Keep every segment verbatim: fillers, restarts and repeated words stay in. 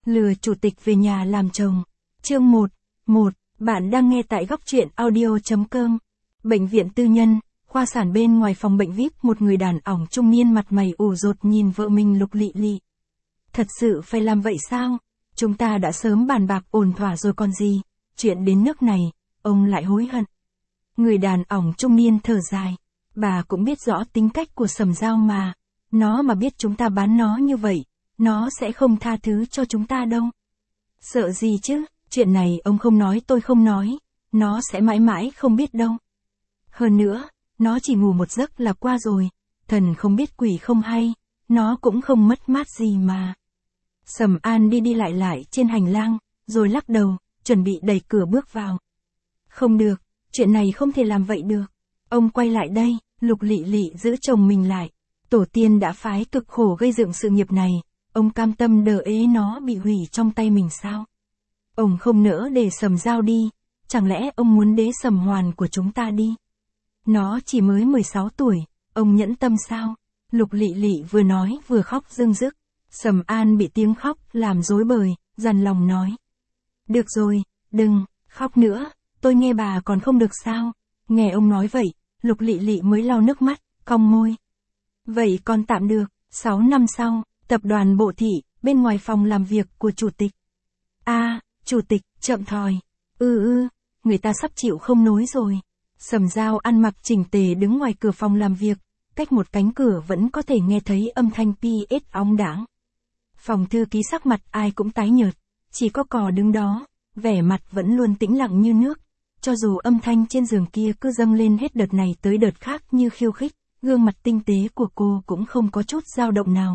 Lừa chủ tịch về nhà làm chồng. Chương một. một. Bạn đang nghe tại góc truyện audio chấm com. Bệnh viện tư nhân, khoa sản bên ngoài phòng bệnh vi ai pi, một người đàn ông trung niên mặt mày ủ rột nhìn vợ mình Lục Lị Lị. Thật sự phải làm vậy sao? Chúng ta đã sớm bàn bạc ổn thỏa rồi còn gì, chuyện đến nước này, ông lại hối hận. Người đàn ông trung niên thở dài, bà cũng biết rõ tính cách của Sầm Dao mà, nó mà biết chúng ta bán nó như vậy, nó sẽ không tha thứ cho chúng ta đâu. Sợ gì chứ, chuyện này ông không nói tôi không nói, nó sẽ mãi mãi không biết đâu. Hơn nữa, nó chỉ ngủ một giấc là qua rồi, thần không biết quỷ không hay, nó cũng không mất mát gì mà. Sầm An đi đi lại lại trên hành lang, rồi lắc đầu, chuẩn bị đẩy cửa bước vào. Không được, chuyện này không thể làm vậy được. Ông quay lại đây, Lục Lị Lị giữ chồng mình lại. Tổ tiên đã phái cực khổ gây dựng sự nghiệp này, ông cam tâm đờ ế nó bị hủy trong tay mình sao? Ông không nỡ để Sầm Dao đi, chẳng lẽ ông muốn đế Sầm Hoàn của chúng ta đi? Nó chỉ mới mười sáu tuổi, ông nhẫn tâm sao? Lục Lị Lị vừa nói vừa khóc rưng rức. Sầm An bị tiếng khóc làm rối bời, dằn lòng nói. Được rồi, đừng, khóc nữa, tôi nghe bà còn không được sao? Nghe ông nói vậy, Lục Lị Lị mới lau nước mắt, cong môi. Vậy còn tạm được, sáu năm sau, tập đoàn Bộ Thị, bên ngoài phòng làm việc của chủ tịch. a à, chủ tịch, chậm thòi. Ừ ừ, người ta sắp chịu không nối rồi. Sầm Dao ăn mặc chỉnh tề đứng ngoài cửa phòng làm việc, cách một cánh cửa vẫn có thể nghe thấy âm thanh pê ét óng đãng. Phòng thư ký sắc mặt ai cũng tái nhợt, chỉ có Cò đứng đó, vẻ mặt vẫn luôn tĩnh lặng như nước, cho dù âm thanh trên giường kia cứ dâng lên hết đợt này tới đợt khác như khiêu khích, gương mặt tinh tế của cô cũng không có chút dao động nào.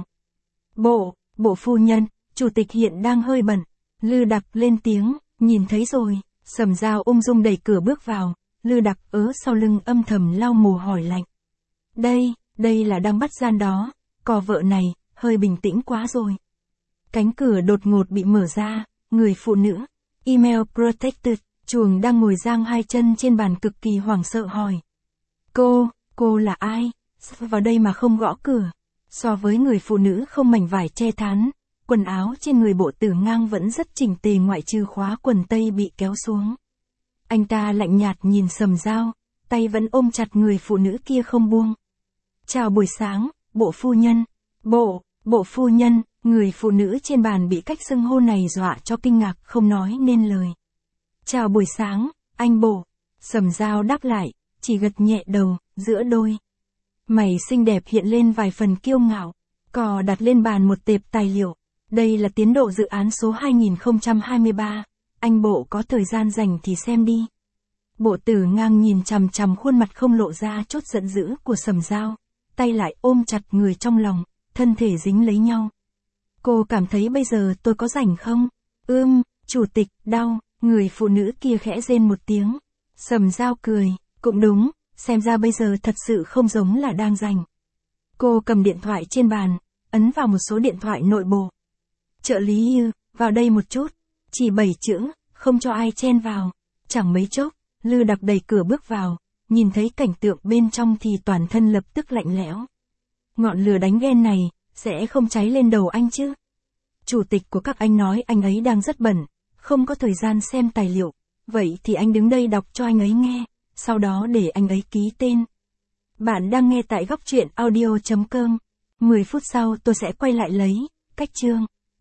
Bộ, bộ phu nhân, chủ tịch hiện đang hơi bận. Lư Đặc lên tiếng, nhìn thấy rồi. Sầm Dao ung dung đẩy cửa bước vào, Lư Đặc ớ sau lưng âm thầm lau mồ hôi lạnh. Đây, đây là đang bắt gian đó, Cò vợ này, hơi bình tĩnh quá rồi. Cánh cửa đột ngột bị mở ra, người phụ nữ, email protected, chuồng đang ngồi giang hai chân trên bàn cực kỳ hoảng sợ hỏi. Cô, cô là ai? Sao vào đây mà không gõ cửa? So với người phụ nữ không mảnh vải che thán, quần áo trên người Bộ Tử Ngang vẫn rất chỉnh tề ngoại trừ khóa quần tây bị kéo xuống. Anh ta lạnh nhạt nhìn Sầm Dao, tay vẫn ôm chặt người phụ nữ kia không buông. Chào buổi sáng, bộ phu nhân. Bộ, bộ phu nhân, người phụ nữ trên bàn bị cách xưng hô này dọa cho kinh ngạc không nói nên lời. Chào buổi sáng, anh Bộ. Sầm Dao đáp lại, chỉ gật nhẹ đầu, giữa đôi mày xinh đẹp hiện lên vài phần kiêu ngạo. Cò đặt lên bàn một tệp tài liệu. Đây là tiến độ dự án số hai nghìn không trăm hai mươi ba. Anh Bộ có thời gian rảnh thì xem đi. Bộ Tử Ngang nhìn chằm chằm khuôn mặt không lộ ra chút giận dữ của Sầm Dao, tay lại ôm chặt người trong lòng, thân thể dính lấy nhau. Cô cảm thấy bây giờ tôi có rảnh không? Ưm, chủ tịch, đau, người phụ nữ kia khẽ rên một tiếng. Sầm Dao cười, cũng đúng, xem ra bây giờ thật sự không giống là đang rảnh. Cô cầm điện thoại trên bàn, ấn vào một số điện thoại nội bộ. Trợ lý Ư, vào đây một chút, chỉ bảy chữ, không cho ai chen vào. Chẳng mấy chốc, Lư Đặc đẩy cửa bước vào, nhìn thấy cảnh tượng bên trong thì toàn thân lập tức lạnh lẽo. Ngọn lửa đánh ghen này, sẽ không cháy lên đầu anh chứ? Chủ tịch của các anh nói anh ấy đang rất bận, không có thời gian xem tài liệu. Vậy thì anh đứng đây đọc cho anh ấy nghe, sau đó để anh ấy ký tên. Bạn đang nghe tại góc truyện audio chấm com. mười phút sau tôi sẽ quay lại lấy, cách chương.